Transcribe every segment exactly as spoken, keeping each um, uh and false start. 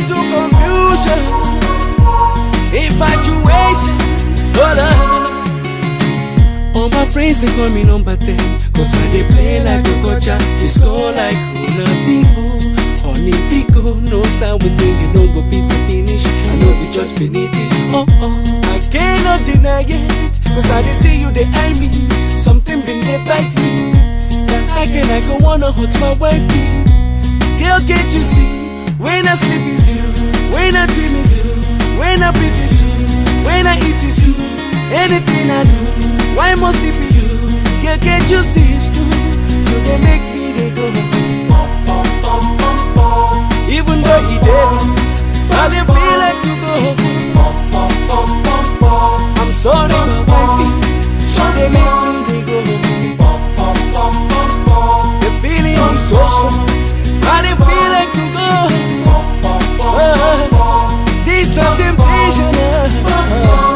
little confusion, infatuation, hold on. All my friends they call me number ten, cause I they play like a gotcha, they score like Ronaldinho. Honey Pico, no style with thing, you don't go fit to finish. I know we judge finity. Oh oh, I cannot deny it, cause I they see you they eye me. Something been they bite me. That I can I go wanna hurt my wifey. Girl, can't you see? When I sleep is you, when I dream is you, when I breathe is you, when I eat is you. Anything I do, why must it be you? Girl, can't you see it's true? You they make me they go. Even though he did, I didn't feel like to go. I'm sorry, my wifey, she they make me they go. The feeling is so strong, I didn't feel like to go. Uh, this not temptation. Uh, uh,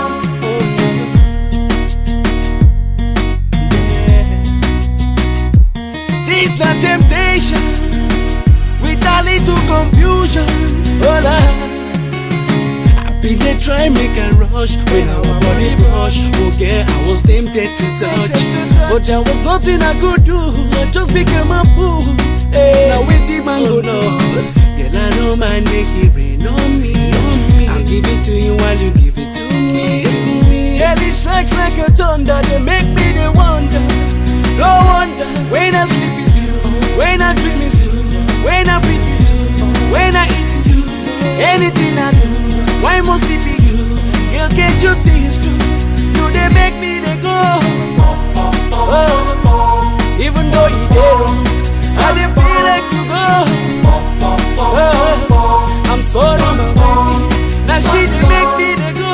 This not temptation, with a little confusion. Oh la, I been there try make a rush when our body brush. Oh yeah, I was tempted to touch, but there was nothing I could do. I just became a fool. Hey, now waiting man go down. Girl, I know man make it rain on me. I'll give it to you while you give it to me. To me, yeah, it strikes like a thunder. They make me they wonder. No wonder when I sleep is you, when I dream is you, when I breathe is you, when I eat is you. Anything I do, why must it be you? Girl, can't you see it's true? You they make me they go. Oh, even though he did wrong, I didn't feel like to go. Oh, I'm sorry, my baby. Now she they make me they go.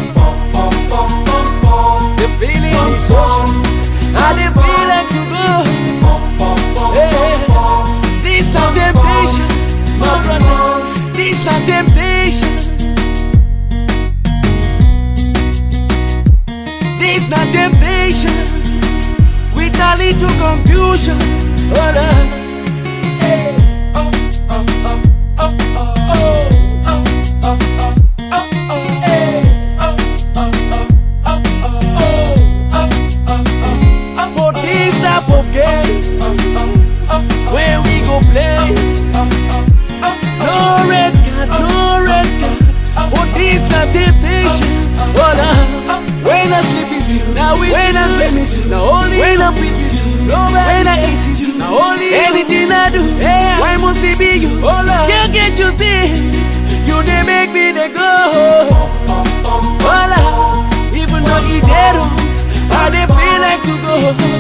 The feeling is so strong, I didn't feel like to go. Hey, this not temptation, my brother. This not temptation. This not temptation, with a little confusion. Hold on. Hey. Oh, oh, oh, oh, oh, oh, oh, oh, oh, oh, oh, hey. Oh, oh, oh, oh, oh, oh, oh, oh. For this type of game, where we go play, no red card, no red card. For this not temptation. Hold on. When I sleep is you, now when I dream is you, now only when I breathe is you, when I eat is you, now only anything I do, yeah. Why must it be you? Oh Lord, you can't you see? You they make me they go. Oh Lord, even though he dead, I they feel like to go.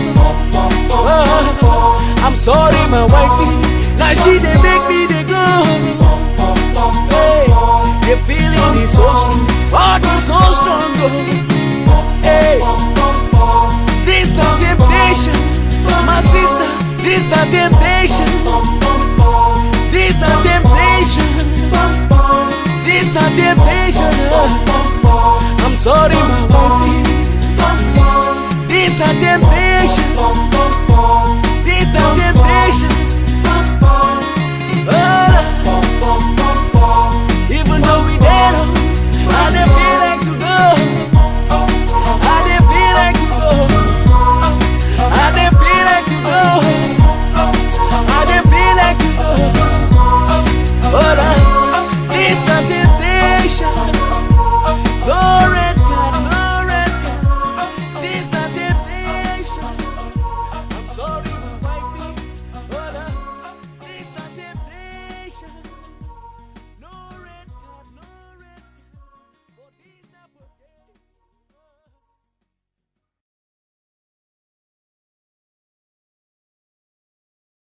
Oh, I'm sorry, my wifey, now she they make me they go. Hey, the feeling is so strong, oh, it's so strong. Oh. Hey, this not temptation, my sister, this not temptation.